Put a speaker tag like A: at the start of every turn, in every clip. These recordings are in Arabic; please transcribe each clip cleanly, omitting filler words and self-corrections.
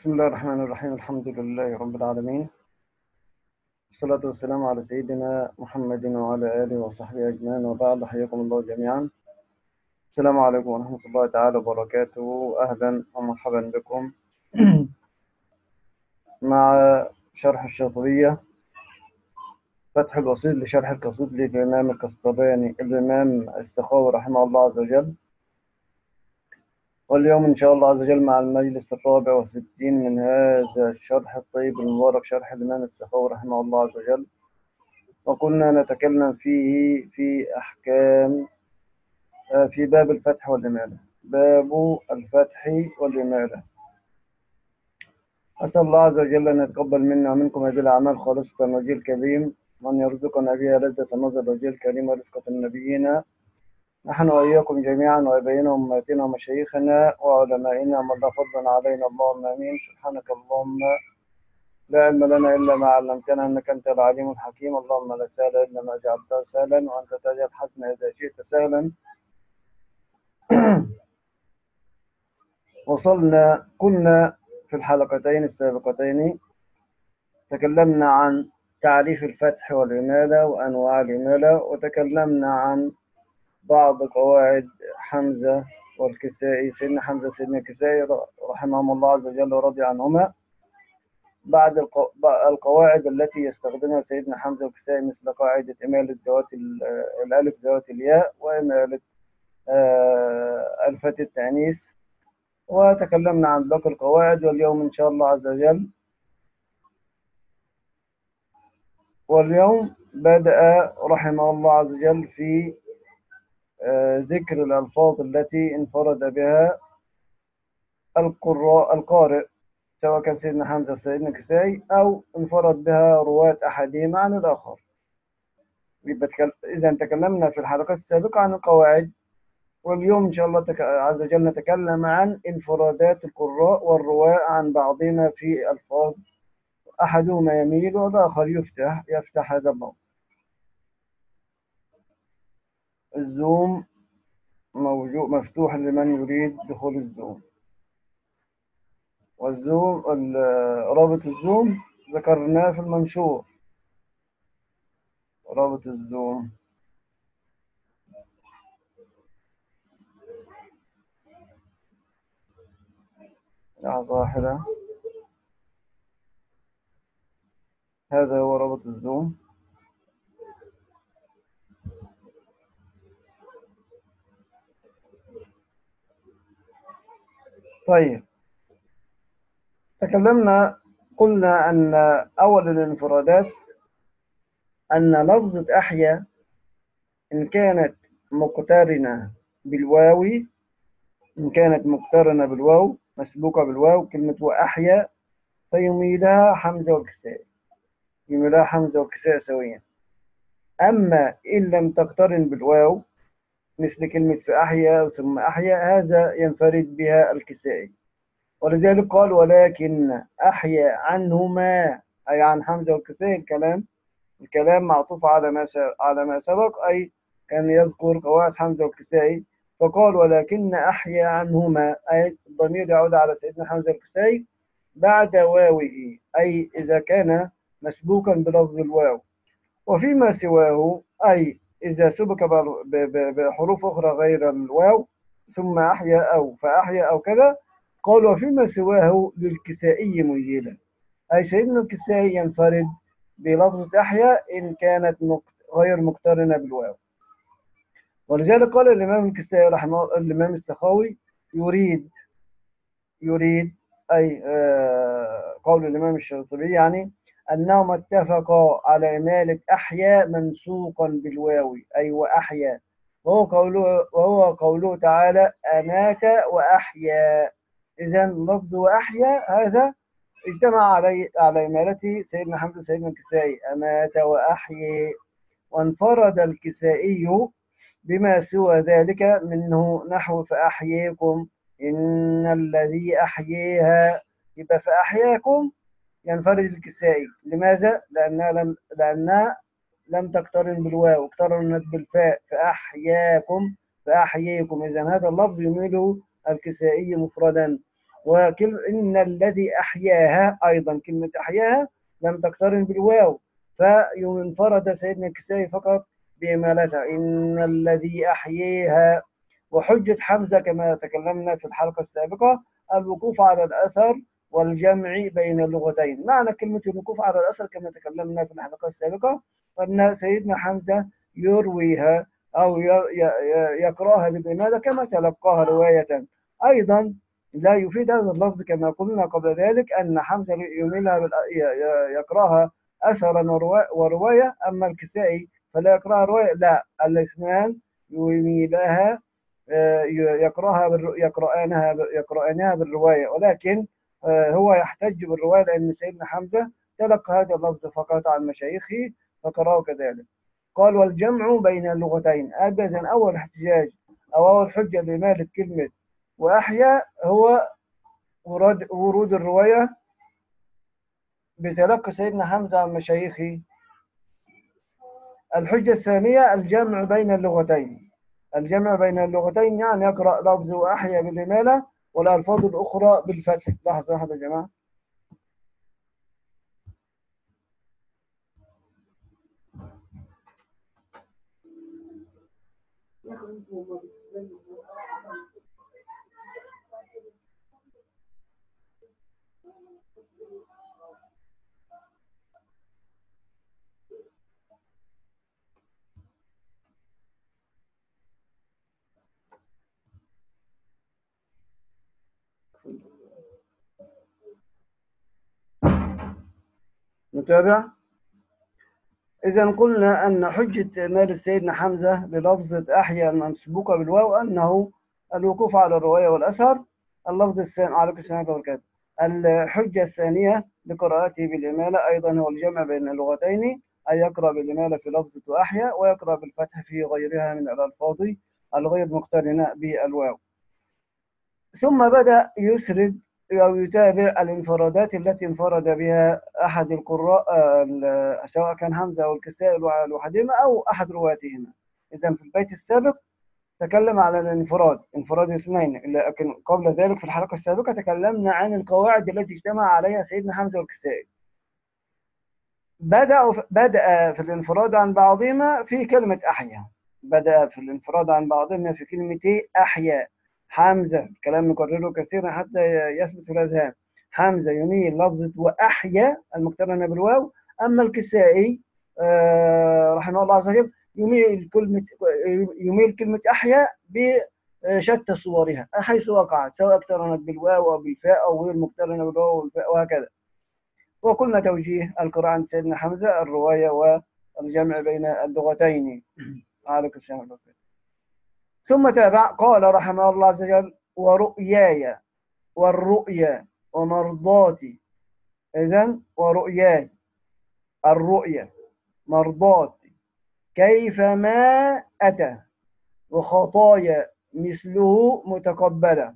A: بسم الله الرحمن الرحيم. الحمد لله رب العالمين، والصلاة والسلام على سيدنا محمد وعلى آله وصحبه أجمعين، وبعد. حياكم الله جميعا. السلام عليكم ورحمة الله تعالى وبركاته. أهلا ومرحبا بكم مع شرح الشاطبية، فتح الوسيط لشرح القصيد للإمام القسطلاني الإمام السخاوي رحمه الله عز وجل. واليوم إن شاء الله عز وجل مع المجلس 64 من هذا الشرح الطيب المبارك، شرح الإمام السخاوي رحمه الله عز وجل. وكنا نتكلم فيه في أحكام في باب الفتح والإمالة. باب الفتح والإمالة. أسأل الله عز وجل أن يتقبل منا ومنكم هذه الأعمال خالصة وجه الكريم، وأن يرزقنا بها لذة النظر وجه الكريم ورفقة النبيين، نحن وإياكم جميعا، وأبينا وأمهاتنا ومشايخنا وعلمائنا ومن لا فضلا علينا، اللهم آمين. سبحانك اللهم لا علم لنا إلا ما علمتنا، إنك أنت العليم الحكيم. اللهم لا سهل إلا ما جعلته سهلا، وأنت تجعل الحزن إذا شئت سهلا. كنا في الحلقتين السابقتين تكلمنا عن تعريف الفتح والإمالة وأنواع الإمالة، وتكلمنا عن بعض قواعد حمزة والكسائي، سيدنا حمزة سيدنا الكسائي رحمهم الله عز وجل ورضي عنهما. بعد القواعد التي يستخدمها سيدنا حمزة والكسائي، مثل قاعدة إمالة ذوات الألف ذوات الياء، وإمالة ألفة التأنيث، وتكلمنا عن باقي القواعد. واليوم إن شاء الله عز وجل، واليوم بدأ رحمه الله عز وجل في ذكر الألفاظ التي انفرد بها القارئ، سواء كان سيدنا حمزة وسيدنا كسائي، أو انفرد بها رواة أحدهما عن الآخر. إذا تكلمنا في الحلقات السابقة عن القواعد، واليوم إن شاء الله عز وجل نتكلم عن انفرادات القراء والرواة عن بعضهما في ألفاظ، أحدهما يميل والآخر يفتح هذا الموضوع. الزوم موجود مفتوح لمن يريد دخول الزوم. والزوم رابط الزوم ذكرناه في المنشور. رابط الزوم لحظة واحدة. هذا هو رابط الزوم. طيب، قلنا أن أول الانفرادات أن لفظة أحيا إن كانت مقترنة بالواو مسبوقة بالواو، كلمة وأحيا، فيميلها حمزة والكساء سويا. أما إن لم تقترن بالواو، مثل كلمة فأحيا ثم أحيا، هذا ينفرد بها الكسائي. ولذلك قال ولكن أحيا عنهما، أي عن حمزة والكسائي. الكلام معطوف على ما سبق، أي كان يذكر قواعد حمزة والكسائي، فقال ولكن أحيا عنهما، أي الضمير يعود على سيدنا حمزة والكسائي بعد واوه، أي إذا كان مسبوقا بلفظ الواو. وفيما سواه، أي إذا سبق بحروف أخرى غير الواو، ثم أحيا أو فأحيا أو كذا، قال وفيما سواه للكسائي ميلا، أي سيدنا الكسائي ينفرد بلفظة أحيا إن كانت غير مقترنة بالواو. ولذلك قال الإمام الكسائي الإمام السخاوي يريد أي قول الإمام الشاطبي، يعني أنهم اتفقوا على إمالة أحيا منسوقا بالواو، أي وأحيا، وهو قوله تعالى أمات وأحيا. إذن لفظ وأحيا هذا اجتمع على إمالته سيدنا حمزة سيدنا الكسائي، أمات وأحيي. وانفرد الكسائي بما سوى ذلك منه، نحو فأحييكم إن الذي أحييها، يبقى فأحياكم ينفرد الكسائي. لماذا؟ لأنها لم تقترن بالواو، اقترنت بالفاء، فأحياكم. إذن هذا اللفظ يميله الكسائي مفردا. إن الذي أحياها أيضا كلمة أحياها لم تقترن بالواو، فينفرد سيدنا الكسائي فقط بإمالتها إن الذي أحييها. وحجة حمزة كما تكلمنا في الحلقة السابقة الوقوف على الأثر والجمع بين اللغتين. معنى كلمة الوقوف على الأثر كما تكلمنا في الحلقة السابقة أن سيدنا حمزة يرويها أو يقرأها بالإمالة كما تلقاها رواية. أيضا لا يفيد هذا اللفظ كما قلنا قبل ذلك أن حمزة يميلها يقرأها أثرا ورواية، أما الكسائي فلا يقرأها رواية، لا الاثنان يميلها يقرأنها بالرواية، ولكن هو يحتج بالرواية لأن سيدنا حمزة تلقى هذا اللفظ فقط عن مشايخه فقرأه كذلك. قال والجمع بين اللغتين. أبدا أول احتجاج أو أول حجة لإمالة كلمة وأحيا هو ورود الرواية بتلقي سيدنا حمزة عن مشايخه. الحجة الثانية الجمع بين اللغتين. الجمع بين اللغتين يعني يقرأ لفظ وأحيا بالإمالة والألفاظ الأخرى بالفتح. لحظة واحدة يا جماعة. نتابع. إذا قلنا أن حجة إمالة سيدنا حمزة بلفظة أحيا المسبوقة بالواو أنه الوقوف على الرواية والأثر. اللفظ الثاني عليكم السلام وبركاته. الحجة الثانية لقراءته بالإمالة أيضا هو الجمع بين اللغتين، أي يقرأ بالإمالة في لفظة أحيا ويقرأ بالفتح في غيرها من الألفاظ الغير مقترنة بالواو. ثم بدأ يسرد أو يتابع الانفرادات التي انفرد بها أحد القراء سواء كان حمزة أو الكسائي لوحدهما أو أحد رواتهما. إذا في البيت السابق تكلم على الانفراد، انفراد الاثنين، لكن قبل ذلك في الحلقة السابقة تكلمنا عن القواعد التي اجتمع عليها سيدنا حمزة والكسائي. بدأ في الانفراد عن بعضهما في كلمة أحيا. بدأ في الانفراد عن بعضهما في كلمة أحيا. حمزة كلام نكرره كثيرا حتى يثبت في الأذهان. حمزة يميل لفظة وأحيا المقترنة بالواو، أما الكسائي رحمه الله عز وجل يميل كلمة أحيا بشتى صورها حيث وقعت، سواء اقترنت بالواو أو بالفاء أو غير مقترنة بالواو والفاء وهكذا. وقلنا توجيه القراءة عند سيدنا حمزة الرواية والجمع بين اللغتين. عليكم السلام. ثم تابع قال رحمه الله عز وجل ورؤياي والرؤيا ومرضاتي. إذن ورؤياي الرؤيا مرضاتي كيفما أتى وخطايا مثله متقبلة.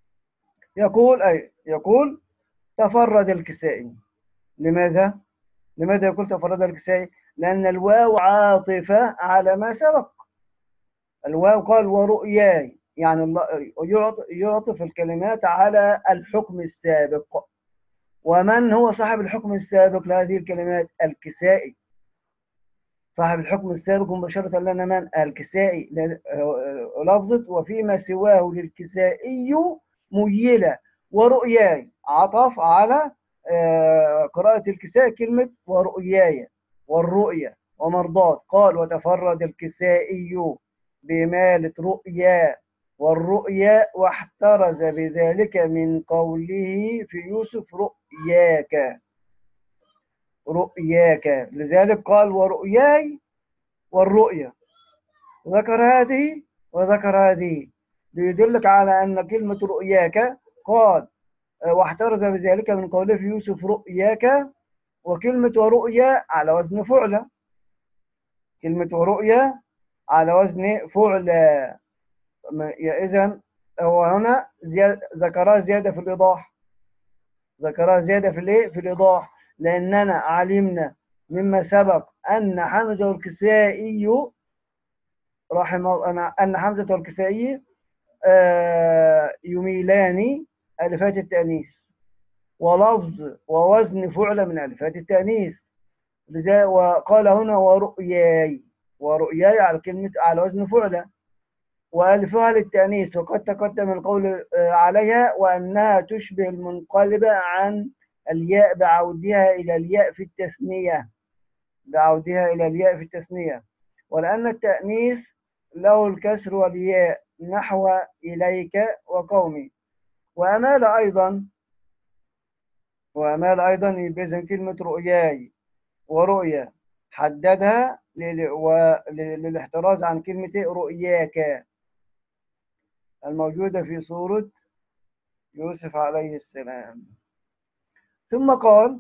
A: يقول تفرد الكسائي. لماذا يقول تفرد الكسائي؟ لأن الواو عاطفة على ما سبق. الواو قال ورؤياي يعني يعطف الكلمات على الحكم السابق. ومن هو صاحب الحكم السابق لهذه الكلمات؟ الكسائي. صاحب الحكم السابق مباشرة لنا من؟ الكسائي. لفظة وفيما سواه للكسائي ميلة. ورؤياي عطف على قراءة الكسائي كلمة ورؤياي والرؤيا ومرضات. قال وتفرد الكسائي بإمالة رؤيا والرؤيا واحترز بذلك من قوله في يوسف رؤياك. لذلك قال ورؤياي والرؤيا، ذكر هذه وذكر هذه ليدلك على أن كلمة رؤياك قال واحترز بذلك من قوله في يوسف رؤياك. وكلمة ورؤيا على وزن فعلة. كلمة ورؤيا على وزن فعلة. إذن هو هنا ذكرها زيادة في الإيضاح. ذكرها زيادة في الإيه؟ في الإيضاح. لأننا علمنا مما سبق أن حمزة والكسائي أن حمزة والكسائي يميلان ألفات التأنيث، ولفظ ووزن فعل من ألفات التأنيث. وقال هنا ورؤياي، ورؤياي على كلمة على وزن فعل، وألفها للتأنيث، وقد تقدم القول عليها وأنها تشبه المنقلبة عن الياء بعودها إلى الياء في التثنية، بعودها إلى الياء في التثنية، ولأن التأنيث له الكسر والياء نحو إليك وقومي. وأمال أيضا، يبقى إذن كلمة رؤياي ورؤيا حددها للاحتراز عن كلمة رؤياك الموجودة في سورة يوسف عليه السلام. ثم قال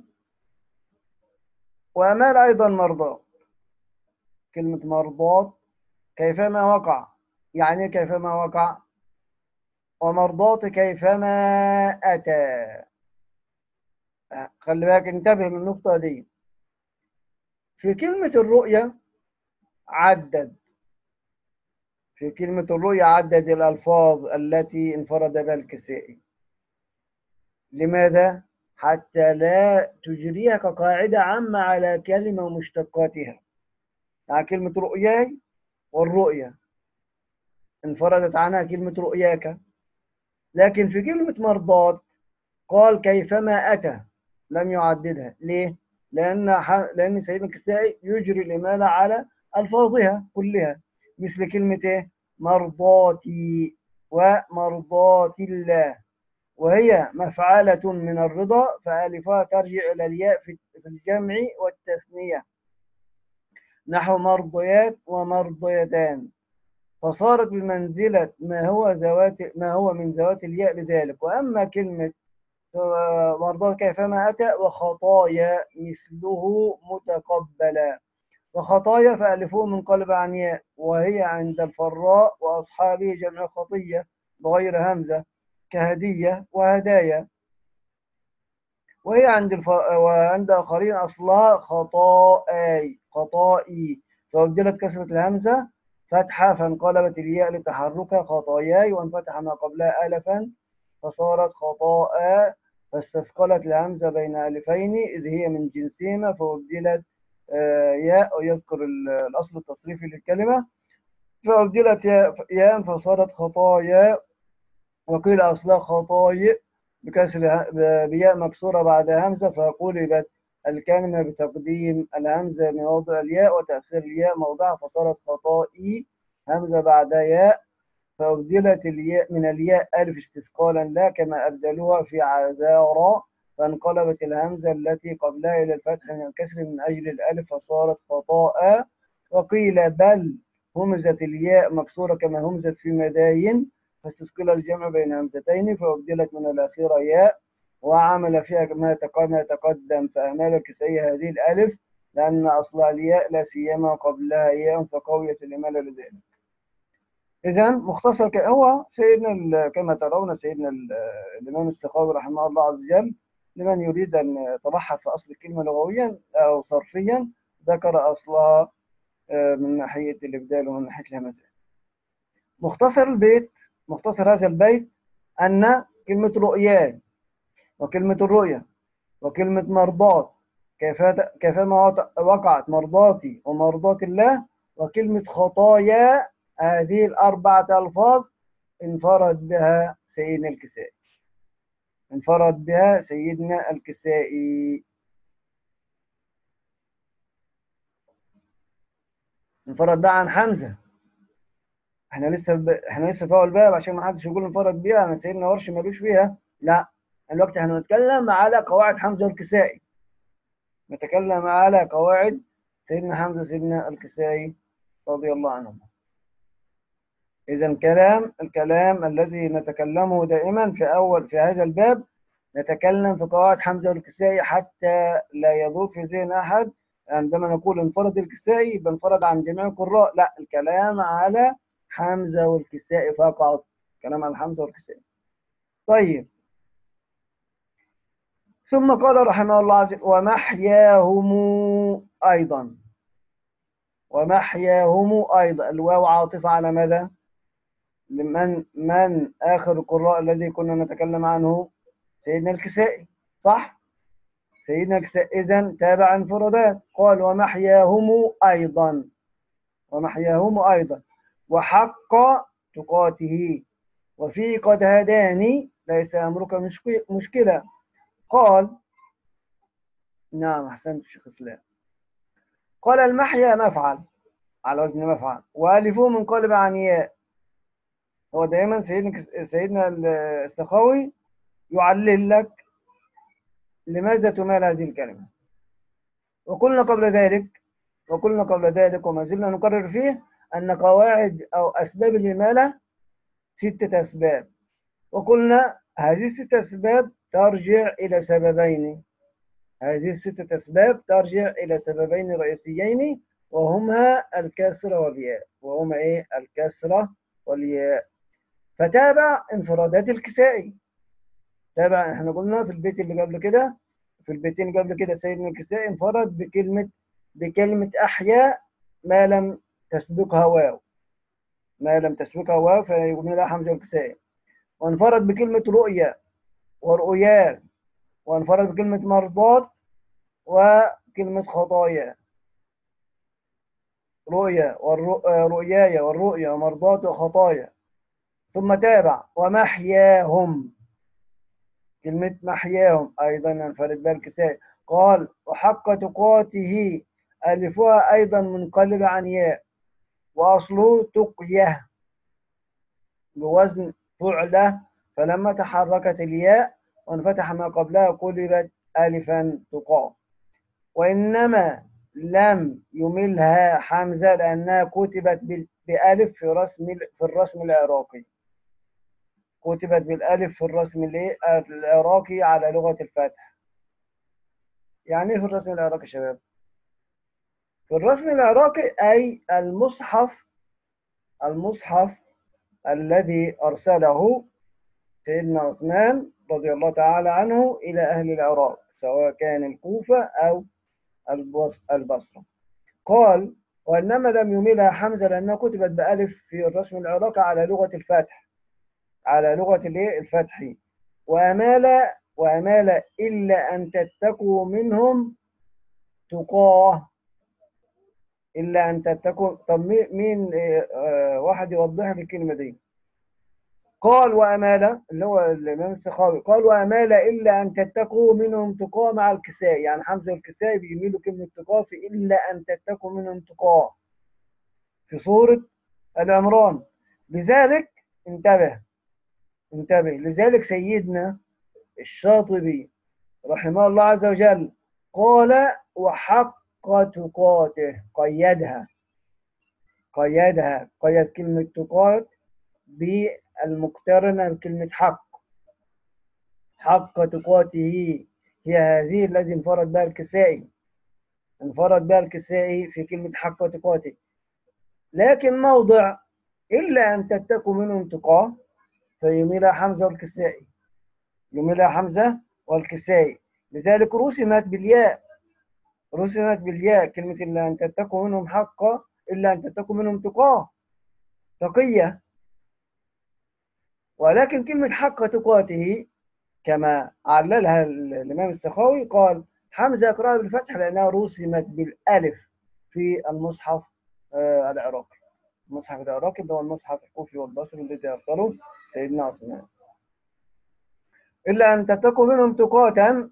A: وأمال أيضا مرضى، كلمة مرضات كيفما وقع، يعني كيفما وقع، ومرضات كيفما أتى. خلي بالك، انتبه من النقطة دي. في كلمة الرؤية عدد، في كلمة الرؤية عدد الألفاظ التي انفرد بها الكسائي. لماذا؟ حتى لا تجريها كقاعدة عامة على كلمة ومشتقاتها. يعني كلمة رؤياي والرؤية انفردت عنها كلمة رؤياك، لكن في كلمة مرضات قال كيفما أتى، لم يعددها. ليه؟ لأن سيدنا الكسائي يجري الإمالة على ألفاظها كلها، مثل كلمة إيه؟ مرضاتي ومرضات الله، وهي مفعلة من الرضا، فألفها ترجع إلى الياء في الجمع والتثنية، نحو مرضيات ومرضيتان، فصارت بمنزلة ما هو من ذوات الياء لذلك. وأما كلمة مرضات كيفما أتى وخطايا مثله متقبلا، وخطايا فألفوه منقلب عن ياء، وهي عند الفراء وأصحابه جمع خطية بغير همزة كهدية وهدايا، وهي وعند آخرين أصلها خطائي، فأبدلت كسرة الهمزة فتحة فانقلبت الياء لتحركها خطاياي، وانفتح ما قبلها ألفا فصارت خطاء، فاستثقلت الهمزة بين ألفين إذ هي من جنسهما، فأبدلت ياء، ويذكر الأصل التصريفي للكلمة، فأبدلت ياء فصارت خطايا، وقيل أصلها خطايا بكسر بياء مكسورة بعد همزة، فقلبت الكلمة بتقديم الهمزة موضع الياء وتأخير الياء موضعها، فصارت خطائي همزة بعد ياء، فأبدلت الياء من الياء ألف استثقالا لا كما أبدلوها في عذارى، فانقلبت الهمزة التي قبلها إلى الفتح من الكسر من أجل الألف فصارت خطاء. وقيل بل همزت الياء مكسورة كما همزت في مداين، فاستثقل الجمع بين همزتين فأبدلت من الأخيرة ياء، وعمل فيها ما يتقدم، فأمال الكسائي هذه الألف لأن أصلها الياء لا سيما قبلها ياء، فقويت الإمالة لذلك. إذا مختصر هو سيدنا كما ترون سيدنا الإمام السخاوي رحمه الله عز وجل، لمن يريد أن يتبحر في أصل الكلمة لغويا أو صرفيا ذكر أصلها من ناحية الإبدال ومن ناحية الهمزات. مختصر هذا البيت أن كلمة رؤيان وكلمة الرؤيا وكلمة مرضات كيفما وقعت مرضاتي ومرضات الله، وكلمة خطايا، هذه الأربعة ألفاظ انفرد بها سيدنا الكسائي، انفرد بها عن حمزة. احنا لسه في اول باب عشان ما حدش يقول انفرد بيها انا سيدنا ورش ملوش فيها، لا، الوقت هنتكلم على قواعد حمزة والكسائي، نتكلم على قواعد سيدنا حمزة وسيدنا الكسائي رضي الله عنهم. إذا الكلام الذي نتكلمه دائما في هذا الباب نتكلم في قواعد حمزة والكسائي، حتى لا يضر في ذهن أحد عندما نقول انفرد الكسائي يبقى انفرد عن جميع القراء، لا، الكلام على حمزة والكسائي فقط، كلام على حمزة والكسائي. طيب، ثم قال رحمه الله عز وجل ومحياهم أيضا، الواو عاطفة على ماذا؟ من آخر القراء الذي كنا نتكلم عنه سيدنا الكسائي، صح؟ سيدنا الكسائي إذن تابع انفرادات. قال ومحياهم أيضا، ومحياهم أيضا وحق تقاته وفي قد هداني ليس أمرك مشكلة. قال نعم أحسنت شيخ إسلام. قال المحيا مفعل على وزن مفعل وألفه منقلب عن ياء. هو دائما سيدنا السخاوي يعلل لك لماذا تمال هذه الكلمة. وقلنا قبل ذلك وما زلنا نكرر فيه أن قواعد أو أسباب الإمالة 6 أسباب. وقلنا هذه ال6 أسباب ترجع إلى سببين. هذه ال6 أسباب ترجع إلى سببين رئيسيين وهما الكسرة والياء. وهما إيه؟ الكسرة والياء. فتابع انفرادات الكسائي. تابع، احنا قلنا في البيت اللي قبل كده، في البيتين اللي قبل كده سيدنا الكسائي انفرد بكلمة أحياء ما لم تسبقها واو، ما لم تسبقها واو فيغني لها حمزة الكسائي. وانفرد بكلمة رؤيا ورؤيا، وانفرد بكلمة مرضات وكلمة خطايا. رؤيا رؤياي والرؤيا ومرضات وخطايا. ثم تابع ومحياهم، كلمة محياهم أيضا ينفرد بها الكسائي. قال وحق تقاته ألفها أيضا منقلب عن ياء وأصله تقيه بوزن فعلة، فلما تحركت الياء وانفتح ما قبلها قلبت ألفا تقاه. وإنما لم يملها حمزة لأنها كتبت بألف في الرسم العراقي. كتبت بالألف في الرسم العراقي على لغة الفتح. يعني إيه في الرسم العراقي يا شباب؟ في الرسم العراقي أي المصحف الذي أرسله سيدنا عثمان رضي الله تعالى عنه إلى أهل العراق، سواء كان الكوفة أو البصرة. قال وإنما لم يملها حمزة لأنها كتبت بألف في الرسم العراقي على لغة الفتح، على لغة الفتح. وأمال إلا أن تتقوا منهم تقاه. إلا أن تتقوا. طب مين واحد يوضح لي الكلمة دي؟ قال وأمال اللي هو الإمام السخاوي قال وأمال إلا أن تتقوا منهم تقاه مع الكسائي. يعني حمزة والكسائي بيميلوا كلمة تقاه في إلا أن تتقوا منهم تقاه في سورة العمران. لذلك انتبه لذلك سيدنا الشاطبي رحمه الله عز وجل قال وحق تقاته، قيد كلمة تقات بالمقترنة بكلمة حق تقاته هي هذه التي انفرد بها الكسائي في كلمة حق تقاته. لكن موضع إلا أن تتقوا منهم تقاه فيميلها حمزة والكسائي. لذلك رسمت بالياء كلمة إلا أن تتقوا منهم إلا أن تتقوا منهم تقاه تقية. ولكن كلمة حق تقاته كما عللها الإمام السخاوي قال حمزة يقرأها بالفتح لأنها رسمت بالألف في المصحف العراقي. المصحف العراقي اللي هو المصحف الكوفي والبصري الذي أرسله سيدنا عثمان. إلا أن تتقوا منهم تقاة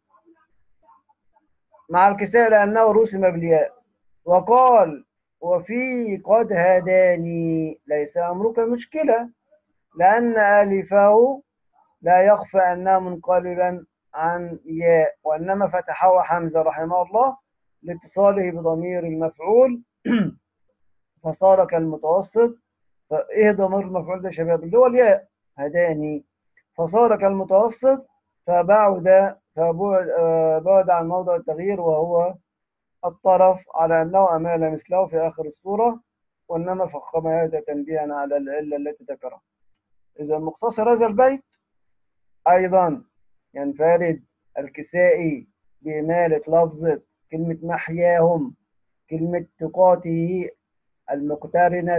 A: مع الكساء لأنه رسم بالياء. وقال وفي قد هداني ليس أمرك مشكلة لأن ألفه لا يخفى أنها منقلبا عن ياء وإنما فتحه حمزة رحمه الله لاتصاله بضمير المفعول فصار كالمتوسط. فإيه ضمير المفعول ده يا شباب؟ اللي هو الياء هداني. فصار كالمتوسط بعد عن موضع التغيير وهو الطرف على أنه أمال مثله في آخر الصورة. وإنما فخم هذا تنبيها على العلة التي ذكرها. إذا مختصر هذا البيت أيضا ينفرد الكسائي بإمالة لفظة كلمة محياهم، كلمة تقاته المقترنة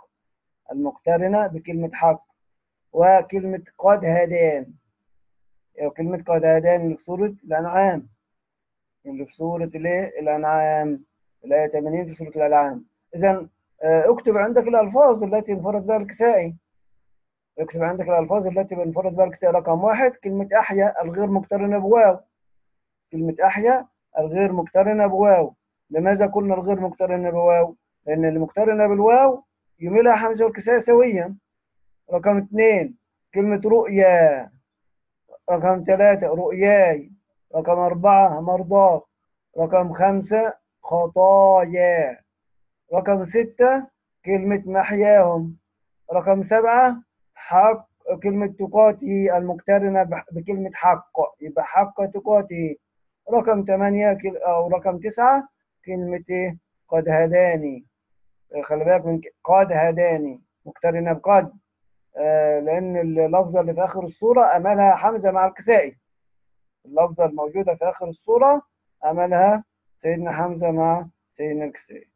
A: بكلمة حق، وكلمة قد هدان كلمة قد هداني اللي في سورة الأنعام، اللي في سورة الإيه؟ الأنعام، الآية 80 في سورة الأنعام. إذا اكتب عندك الألفاظ التي انفرد بها الكسائي. اكتب عندك الألفاظ التي انفرد بها الكسائي. رقم واحد كلمة أحيا الغير مقترنة بواو. كلمة أحيا الغير مقترنة بواو. لماذا قلنا الغير مقترنة بواو؟ لأن المقترنة بالواو يميلها حمزة والكسائي سويا. رقم اثنين كلمة رؤيا. رقم ثلاثة رؤياي. رقم أربعة مرضاة. رقم خمسة خطايا. رقم ستة كلمة محياهم. رقم سبعة حق، كلمة تقاتي المقترنة بكلمة حق، يبقى حق تقاتي. رقم ثمانية أو رقم تسعة كلمة إيه؟ قد هداني. خلي بالك من قد هداني مقترنة بقد، لأن اللفظة اللي في آخر الصورة أملها حمزة مع الكسائي. اللفظة الموجودة في آخر الصورة أملها سيدنا حمزة مع سيدنا الكسائي.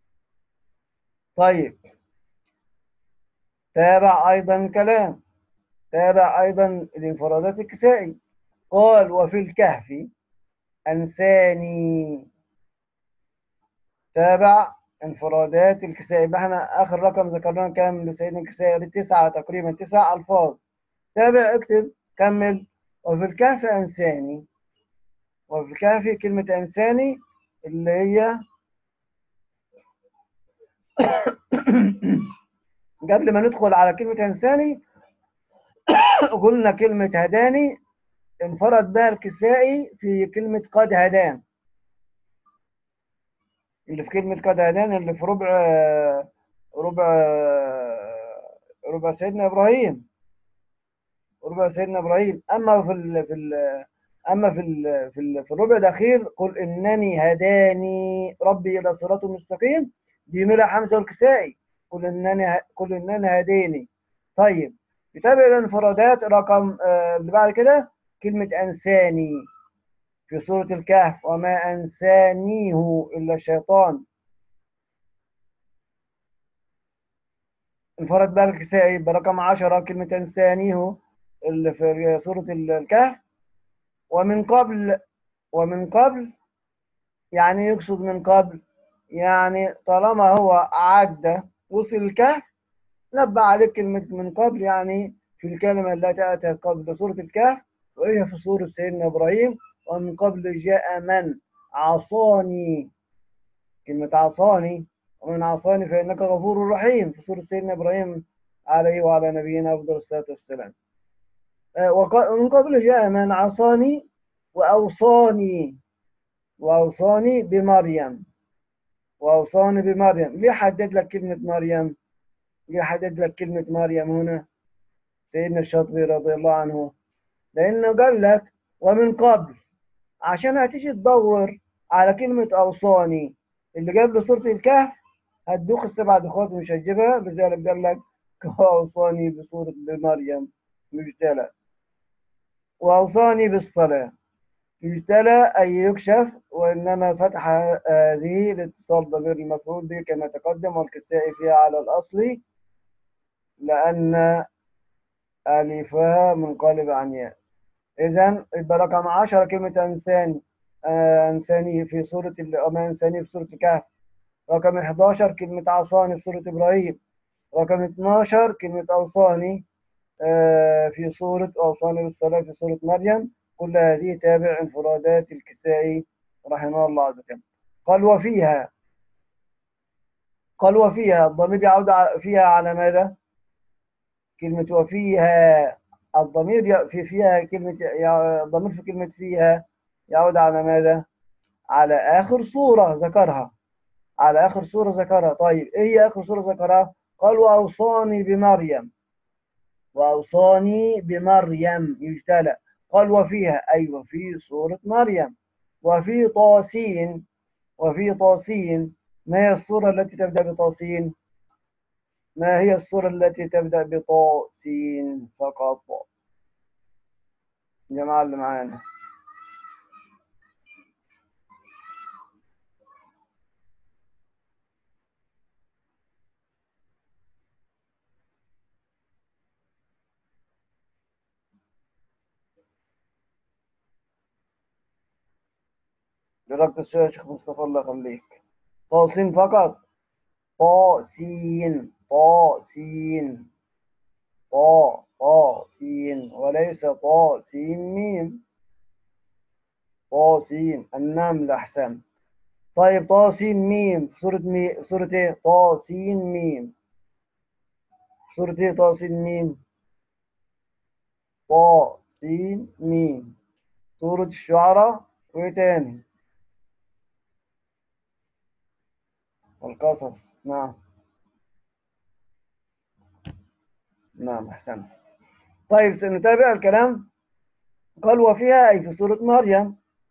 A: طيب، تابع أيضا الكلام، تابع أيضا الانفرادات الكسائي. قال وفي الكهف أنساني. تابع انفرادات الكسائي. يبقى احنا آخر رقم ذكرناه كام لسيدنا الكسائي؟ تسعة تقريبا، 9 ألفاظ. تابع اكتب كمل. وفي الكهف أنساني. وفي الكهف كلمة أنساني اللي هي قبل ما ندخل على كلمة أنساني قلنا كلمة هداني انفرد بها الكسائي في كلمة قد هدان. اللي في كلمة قد هدان اللي في ربع ربع سيدنا إبراهيم. ربع سيدنا إبراهيم. أما في الربع الأخير قل إنني هداني ربي إلى صراط مستقيم، دي ملا حمزة والكسائي. قل إنني هداني. طيب، يتابع الانفرادات رقم اللي بعد كده كلمة أنساني في سورة الكهف وما أنسانيه إلا الشيطان. انفرد بها الكسائي برقم 10 كلمة أنسانيه اللي في سورة الكهف. ومن قبل. ومن قبل يعني يقصد من قبل، يعني طالما هو عدى وصل الكهف نبه عليك كلمة من قبل، يعني في الكلمة التي أتت قبل سورة الكهف وهي في سورة سيدنا إبراهيم. ومن قبل جاء من عصاني. كلمة عصاني ومن عصاني فإنك غفور رحيم في سورة سيدنا إبراهيم عليه وعلى نبينا أفضل الصلاة والسلام. ومن قبل جاء من عصاني وأوصاني. وأوصاني بمريم. وأوصاني بمريم. ليه حدد لك كلمة مريم؟ ليه حدد لك كلمة مريم هنا سيدنا الشاطبي رضي الله عنه؟ لأنه قال لك ومن قبل، عشان هتيجي تدور على كلمة أوصاني اللي قبل سورة الكهف هتدوخ السبع دخات ومش هتجيبها، لذلك قال لك وأوصاني بسورة بمريم مجتلى. وأوصاني بالصلاة. يجتلى أي يكشف، وإنما فتح هذه لاتصال ضمير المفعول به كما تقدم، والكسائي فيها على الأصل لأن ألفها منقلب عن ياء. إذا يبقى رقم 10 كلمة أنساني. أنساني في سورة أما أنساني في سورة الكهف. رقم 11 كلمة عصاني في سورة إبراهيم. رقم 12 كلمة أوصاني في سورة أوصاني بالصلاة في سورة مريم. كل هذه تابع انفرادات الكسائي رحمه الله عز وجل. قال وفيها. قال وفيها الضمير يعود فيها على ماذا؟ كلمة وفيها الضمير في فيها كلمة الضمير في كلمة فيها يعود على ماذا؟ على آخر سورة ذكرها. على آخر سورة ذكرها. طيب إيه هي آخر سورة ذكرها؟ قال وأوصاني بمريم. وأوصاني بمريم يجتلى. قال وفيها أيوة في سورة مريم. وفي طاسين. وفي طاسين. ما هي السورة التي تبدأ بطاسين؟ ما هي السورة التي تبدأ بطاسين فقط؟ جماعة اللي معانا. جربت السؤال يا شيخ مصطفى، الله يخليك. طاسين فقط. طاسين طاسين. طاسين وليس طاسين ميم. طاسين النمل أحسن. طيب طاسين ميم في سورة في سورة إيه؟ طاسين ميم في سورة إيه؟ طاسين ميم. طاسين ميم سورة الشعراء. وإيه تاني؟ القصص. نعم. نعم أحسن. طيب سنتابع الكلام. قال وفيها أي في سورة مريم.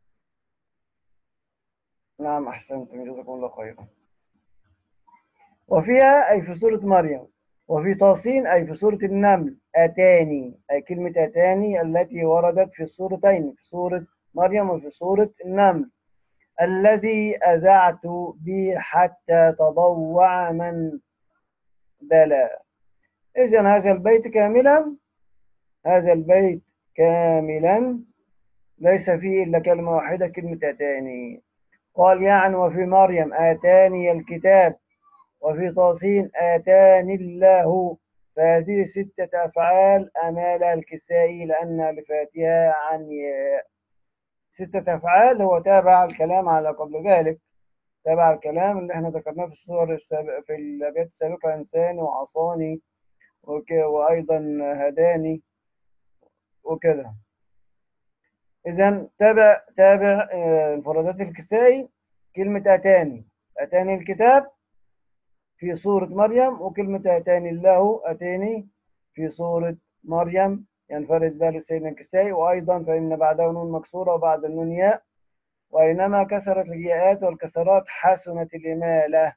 A: نعم أحسنتم جزاكم الله خيرا. وفيها أي في سورة مريم. وفي طاسين أي في سورة النمل. أتاني أي كلمة أتاني التي وردت في السورتين، في سورة مريم وفي سورة النمل. الذي أذعت بي حتى تضوع من دلا. إذن هذا البيت كاملا، هذا البيت كاملا ليس فيه إلا كلمة واحدة، كلمة أتاني. قال يعني وفي مريم آتاني الكتاب، وفي طاسين آتاني الله. فهذه ستة أفعال أمالها الكسائي لأن لفاتها عن ياء. ستة أفعال، هو تابع الكلام على قبل ذلك، تابع الكلام اللي احنا ذكرناه في الصور السابقة في الأبيات السابقة: إنساني وعصاني وأيضا هداني وكده. إذا تابع انفرادات الكسائي. كلمة أتاني، أتاني الكتاب في سورة مريم، وكلمة أتاني الله أتاني في سورة مريم ينفرد بها لسيدنا الكسائي. وأيضا فإن بعده نون مكسورة وبعد النون ياء، وإنما كسرت الياءات والكسرات حسنت الإمالة،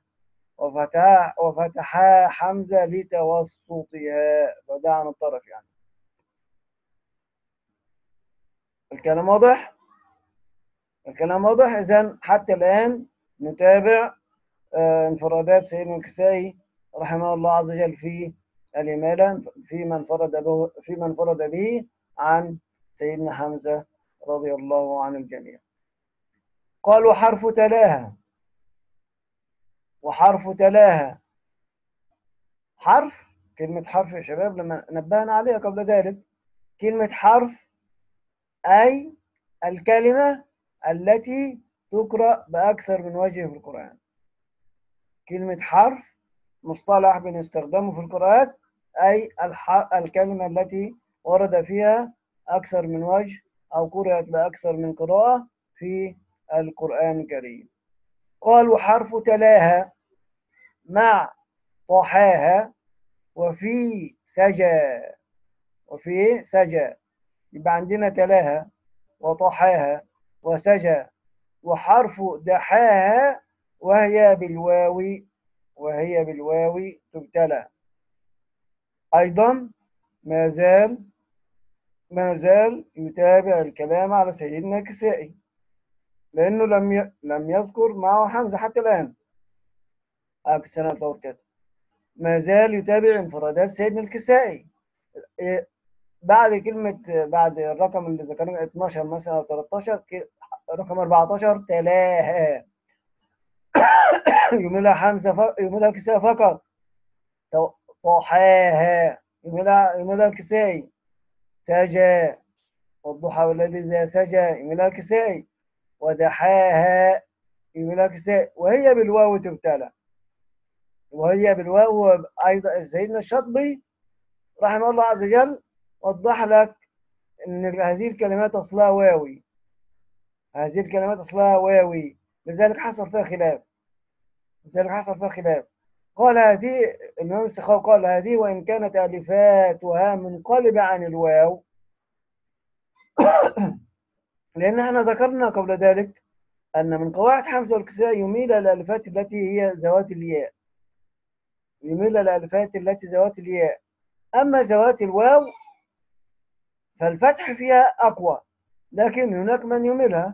A: وفتحا حمزة لتوسطها، فده عن الطرف يعني. الكلام واضح؟ الكلام واضح. إذن حتى الآن نتابع انفرادات سيدنا الكسائي رحمه الله عز وجل في الإمالة فيما انفرد به عن سيدنا حمزة رضي الله عن الجميع. قال وحرف تلاها. وحرف تلاها. حرف، كلمة حرف يا شباب لما نبهنا عليها قبل ذلك، كلمة حرف أي الكلمة التي تقرأ بأكثر من وجه في القرآن. كلمة حرف مصطلح بنستخدمه في القراءات، أي الكلمة التي ورد فيها أكثر من وجه أو قرأت بأكثر من قراءة في القرآن الكريم. قال وحرف تلاها مع طحاها وفي سجى. وفي سجى، يبقى عندنا تلاها وطحاها وسجى وحرف دحاها، وهي بالواو، وهي بالواو تبتلى. أيضا ما زال يتابع الكلام على سيدنا الكسائي، لأنه لم يذكر معه حمزة حتى الآن. سنة دور كده ما زال يتابع انفرادات سيدنا الكسائي. بعد كلمة، بعد الرقم اللي ذكرناه 12 مثلا أو 13، رقم 14 تلاها يميلها حمزة يميلها الكسائي فقط. طحاها يميلها الكسائي. سجى والضحى والذي إذا سجى يميلها الكسائي. ودحاها يميلها الكسائي، وهي بالواو تبتلى. وهي بالواو. أيضا سيدنا الشاطبي رحمه الله عز وجل وضح لك ان هذه الكلمات اصلها واوي، هذه الكلمات اصلها واوي، لذلك حصل فيها خلاف. لذلك حصل فيها خلاف. قال هذه الامام السخاوي قال هذه وان كانت الفاتها منقلبه عن الواو، لان احنا ذكرنا قبل ذلك ان من قواعد حمزه والكسائي يميل الالفات التي هي ذوات الياء، يميل الالفات التي ذوات الياء. اما ذوات الواو فالفتح فيها اقوى، لكن هناك من يميلها،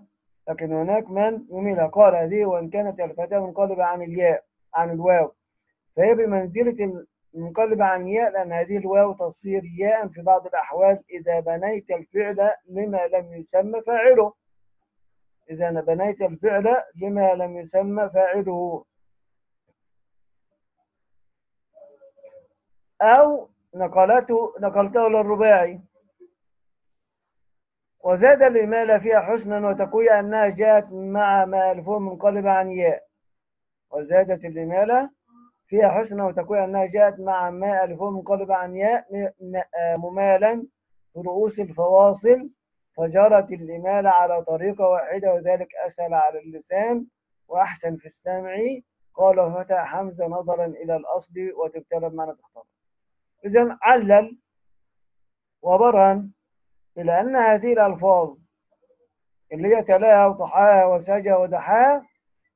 A: قال هذه وإن كانت الفتاة منقلبة عن الياء عن الواو، فهي بمنزلة المنقلبة عن الياء، لأن هذه الواو تصير ياء في بعض الأحوال إذا بنيت الفعل لما لم يسمى فاعله. إذا بنيت الفعل لما لم يسمى فاعله، أو نقلته للرباعي. وزاد الإمالة فيها حسنا وتقوية أنها جاءت مع ما ألفه منقلب عن ياء. وزادت الإمالة فيها حسنا وتقوية أنها جاءت مع ما ألفه منقلب عن ياء ممالا في رؤوس الفواصل، فجرت الإمالة على طريقة واحدة، وذلك أسهل على اللسان وأحسن في السمع. قال وفتح حمزة نظرا إلى الأصل وتبتلى بمعنى تختار. إذن علل وبرهن إلى أن هذه الألفاظ اللي هي تلاها وطحاها وسجى ودحاها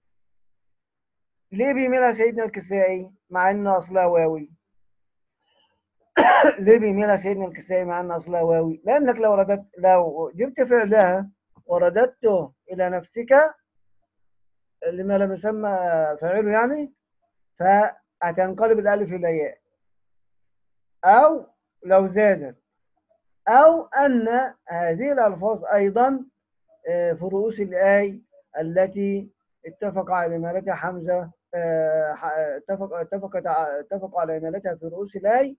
A: ليه بيميلها سيدنا الكسائي مع أن أصلها واوي؟ ليه بيميلها سيدنا الكسائي مع أن أصلها واوي؟ لأنك لو جبت فعلها ورددته إلى نفسك لما لم يسمى فاعله يعني، فهتنقلب الألف إلى ياء، أو لو زادت، أو أن هذه الألفاظ أيضا في رؤوس الآي التي اتفق على إمالتها حمزة، اتفق على إمالتها في رؤوس الآي،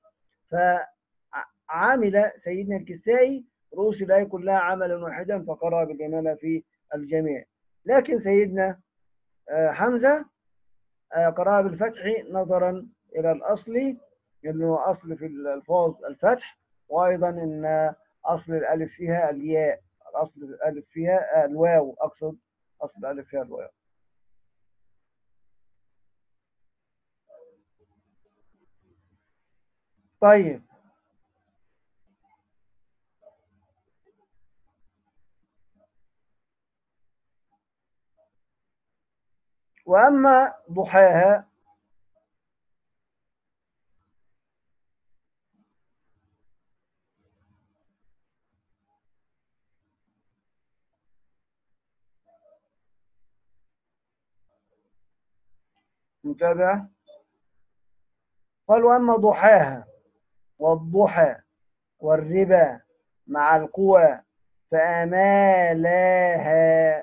A: فعمل سيدنا الكسائي رؤوس الآي كلها عملا واحدا فقرأ بالإمالة في الجميع. لكن سيدنا حمزة قرأ بالفتح نظرا إلى الأصل، لأنه أصل في الألفاظ الفتح، وأيضا أن أصل الألف فيها الياء، أصل الألف فيها الواو، أقصد أصل الألف فيها الواو. طيب، وأما ضحاها متابع. قال وأما ضحاها والضحى والربا مع القوى فأمالاها.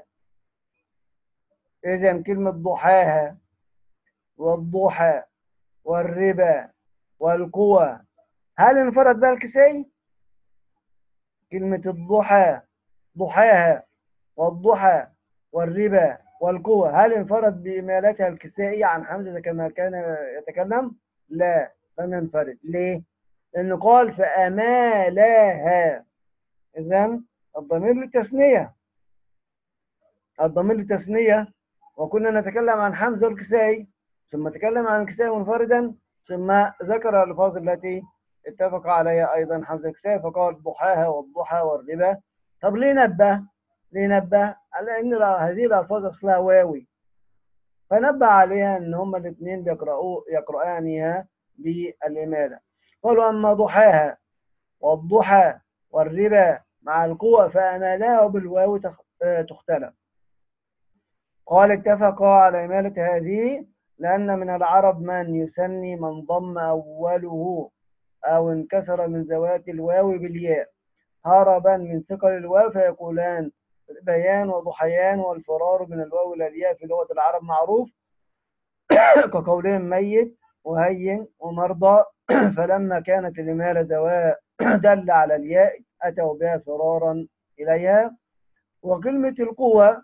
A: إذن كلمة ضحاها والضحى والربا والقوى هل انفرد بها الكسائي؟ كلمة الضحى، ضحاها والضحى والربا والقوى، هل انفرد بإمالتها الكسائي عن حمزة كما كان يتكلم؟ لا، لم ينفرد. ليه؟ لأنه قال فأمالها. إذن الضمير للتثنية، الضمير للتثنية، وكنا نتكلم عن حمزة والكسائي، ثم تكلم عن الكسائي منفردا، ثم ذكر الألفاظ التي اتفق عليها أيضا حمزة الكسائي فقال ضحاها والضحى والربا. طب ليه نبه؟ ليه نبه؟ على أن هذه الألفاظ أصلها واوي، فنبه عليها أن هما الاثنين يقرآنها بالإمالة. قالوا أما ضحاها والضحى والربا مع القوة فأمالها وبالواو تختلف. قال اتفقا على إمالة هذه لأن من العرب من يثني من ضم أوله أو انكسر من ذوات الواو بالياء هربا من ثقل الواو، فيقولان بيان وضحيان، والفرار من الواو إلى الياء في لغة العرب معروف كقولهم ميت وهين ومرضى. فلما كانت الإمالة دواء دل على الياء أتوا بها فرارا إليها. وكلمة القوة،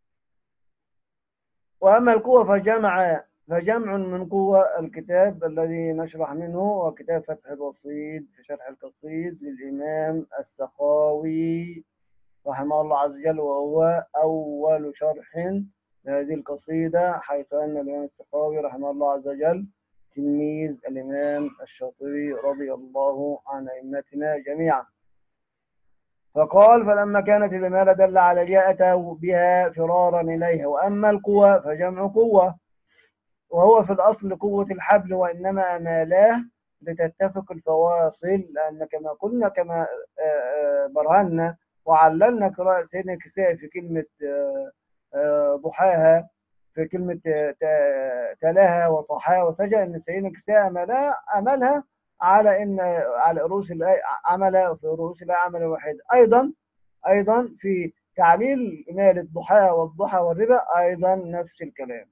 A: وأما القوة فجمع من قوة الكتاب الذي نشرح منه وكتاب فتح الوصيد في شرح القصيد للإمام السخاوي رحمه الله عز وجل، وهو أول شرح لهذه القصيدة، حيث أن الإمام السخاوي رحمه الله عز وجل تلميذ الإمام الشاطبي رضي الله عن أئمتنا جميعا. فقال فلما كانت الإمالة دل على الياء أتوا بها فرارا إليها. وأما القوة فجمع قوة، وهو في الأصل قوة الحبل، وإنما أمالاه لتتفق الفواصل، لأن كما قلنا كما برهنا وعللنا قراءة سيدنا الكسائي في كلمة ضحاها، في كلمة تلاها وطحاها وسجى، أن سيدنا الكسائي أملها على أن على رؤوس الآية عمل في رؤوس الآية عمل واحد. أيضا في تعليل إمالة الضحى والضحى والربا أيضا نفس الكلام.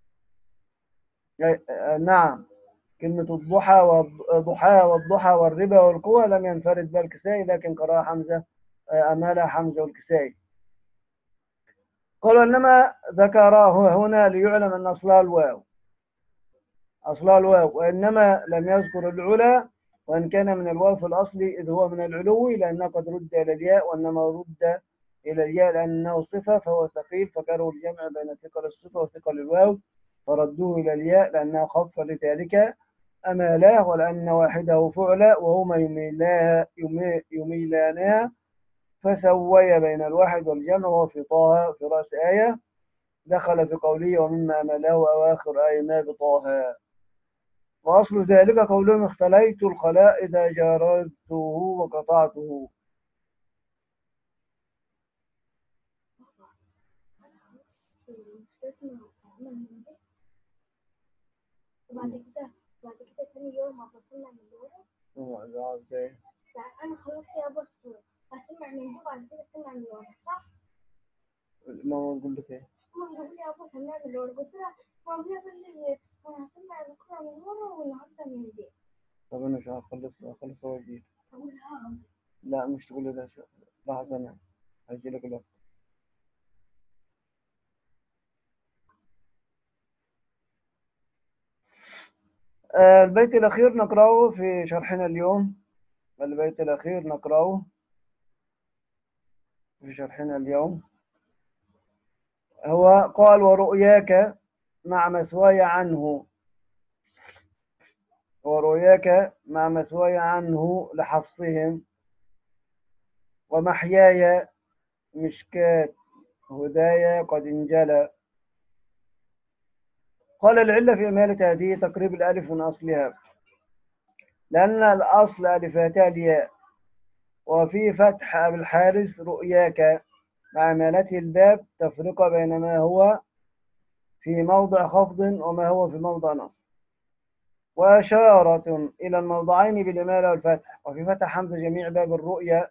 A: نعم، كلمة الضحى والضحى والضحى والربا والقوى لم ينفرد بها الكسائي، لكن قرأها حمزة، أمالها حمزة والكسائي. قال إنما ذكراه هنا ليعلم أن أصلها الواو، أصلها الواو، وإنما لم يذكر العلا، وإن كان من الواو في الأصل إذ هو من العلو، لأنه قد رد إلى الياء، وإنما رد إلى الياء لأنه صفة فهو ثقيل، فكرهوا الجمع بين ثقل الصفة وثقل الواو فردوه إلى الياء لأنها خف، لذلك أمالاه، ولأن واحده فعل وهما يميلانها فسوي بين الواحد والجمع، وهو في طه في رأس آية دخل في قوله ومما أمله أواخر آية ما بطه. وأصل ذلك قولهم اختليت الخلاء إذا جاردته وقطعته.
B: وبعد كده تاني يوم هبصلها من ورا.
A: ازاي؟
B: يعني انا خلاص كده بص، هسمع من دول بعد كده سمع من ورا، صح؟
A: ماما بتقول لك ايه؟
B: ماما بتقول لي ابص هنعمل من ورا، قلت لها ماما بتقول لي انا هسمع بكره من ورا والنهارده من دي.
A: طب انا مش هخلص هو يجي.
B: اقولها
A: لا مش تقول لي ده لحظة، انا هجي لك الوقت. البيت الأخير نقرأه في شرحنا اليوم. البيت الأخير نقرأه في شرحنا اليوم. هو قال ورؤياك مع مثواي عنه، ورؤياك مع مثواي عنه لحفصهم، ومحياي مشكات هدايا قد انجلى. قال العلة في إمالة هذه تقريب الألف من أصلها، لأن الأصل ألفاتا الياء، وفي فتح أبي الحارث رؤياك مع إمالته الباب تفرق بين ما هو في موضع خفض وما هو في موضع نصب، وإشارة إلى الموضعين بالإمالة والفتح. وفي فتح حمزة جميع باب الرؤيا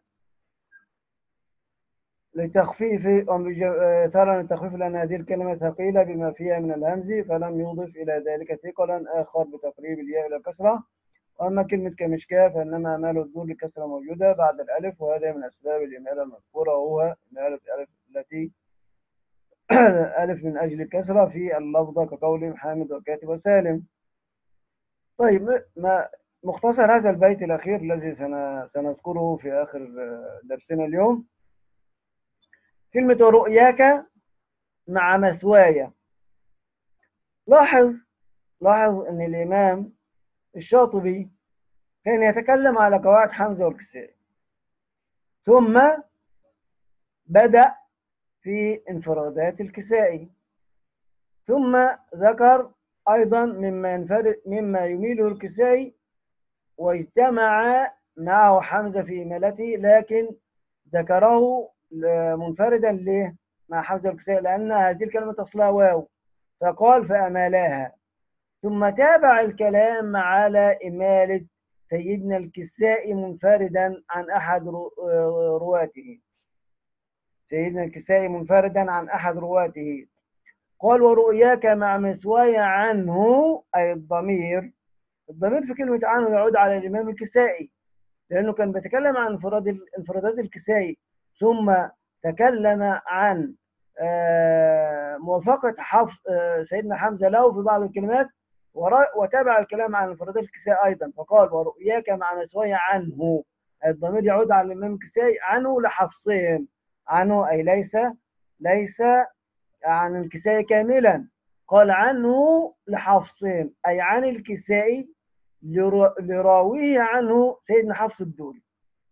A: لتخفيف ترى التخفيف لأن هذه الكلمة ثقيلة بما فيها من الهمز، فلم يضف إلى ذلك ثقلا آخر بتقريب الياء إلى الكسرة. وأما كلمة كمشكاة فإنما أمال الدور لكسرة موجودة بعد الألف، وهذا من أسباب الإمالة المذكورة، وهو إمالة الألف التي ألف من أجل الكسرة في اللفظة كقول حامد وكاتب وسالم. طيب، ما مختصر هذا البيت الأخير الذي سنذكره في آخر درسنا اليوم. كلمة رؤياك مع مثواي. لاحظ أن الإمام الشاطبي كان يتكلم على قواعد حمزة والكسائي، ثم بدأ في انفرادات الكسائي، ثم ذكر أيضا مما يميله الكسائي، واجتمع معه حمزة في إمالته، لكن ذكره منفردا ليه مع حمزة والكسائي لأن هذه الكلمة أصلها واو، فقال فأمالاها، ثم تابع الكلام على إمالة سيدنا الكسائي منفردا عن أحد رواته. سيدنا الكسائي منفردا عن أحد رواته. قال ورؤياك مع مثواي عنه، أي الضمير في كلمة عنه يعود على الإمام الكسائي، لأنه كان بيتكلم عن انفرادات الكسائي، ثم تكلم عن موافقة حفص سيدنا حمزة له في بعض الكلمات، وتابع الكلام عن انفرادات الكسائي أيضا، فقال ورؤياك مع مثواي عنه، الضمير يعود على الإمام الكسائي عنه لحفصهم. عنه أي ليس عن الكسائي كاملا، قال عنه لحفصهم أي عن الكسائي لراويه عنه سيدنا حفص الدوري،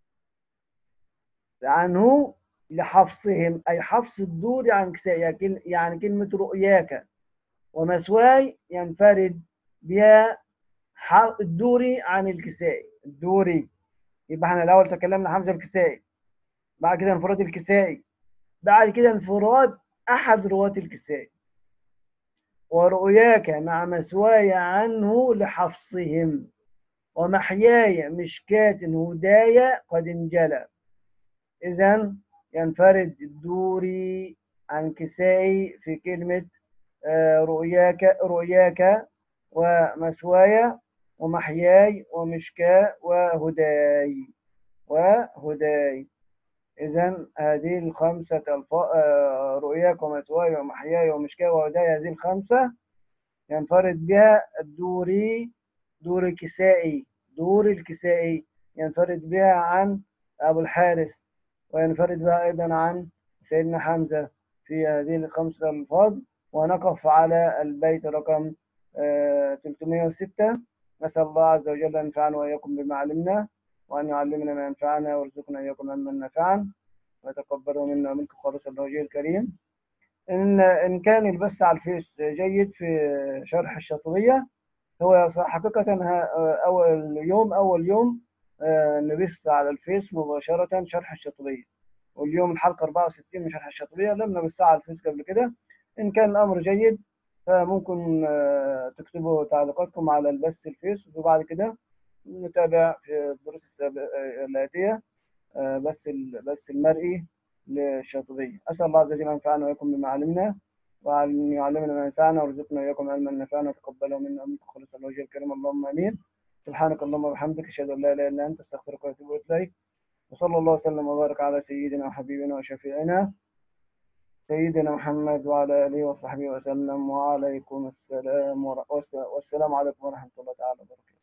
A: عنه لحفصهم أي حفص الدوري عن الكسائي. يعني كلمة رؤياك ومثواي ينفرد بها الدوري عن الكسائي. الدوري يبقى احنا الأول تكلمنا حمزة الكسائي، بعد كده انفراد الكسائي، بعد كده انفراد أحد رواة الكسائي. ورؤياك مع مثواي عنه لحفصهم، ومحياي مشكاة هدايا قد انجلى. إذن ينفرد دوري عن كسائي في كلمة رؤياك ومثواي ومحياي ومشكاة وهداي. إذا هذه الخمسة ألفاظ، رؤياك ومثواي ومحياي ومشكاة وهداي، هذه الخمسة ينفرد بها الدوري، دور الكسائي ينفرد بها عن أبو الحارث، وينفرد بها أيضا عن سيدنا حمزة في هذه الخمسة ألفاظ. ونقف على البيت رقم 306. نسأل الله عز وجل أن ينفعنا وإياكم بما علمنا، وأن يعلمنا ما ينفعنا، ويرزقنا إياكم علما نافعا، ويتقبله منا ومنكم خالصا لوجهه الكريم. إن كان البث على الفيس جيد في شرح الشاطبية، هو حقيقة أول يوم نبث على الفيس مباشرة شرح الشاطبية، واليوم الحلقة 64 من شرح الشاطبية، لم نبثها على الفيس قبل كده. إن كان الأمر جيد فممكن تكتبوا تعليقاتكم على البث الفيس، وبعد كده نتابع في الدروس الآتية بس المرئي للشاطبية. أسأل الله عز وجل أن ينفعنا وإياكم بما علمنا، وأن يعلمنا ما ينفعنا، ويرزقنا وإياكم علما نافعا، وتقبله منا ومنكم خالصا لوجه الكريم، اللهم آمين. سبحانك اللهم وبحمدك، أشهد أن لا إله إلا أنت، أستغفرك وأتوب إليك. وصلى الله وسلم وبارك على سيدنا وحبيبنا وشفيعنا سيدنا محمد وعلى آله وصحبه وسلم. وعليكم السلام والسلام عليكم ورحمة الله تعالى وبركاته.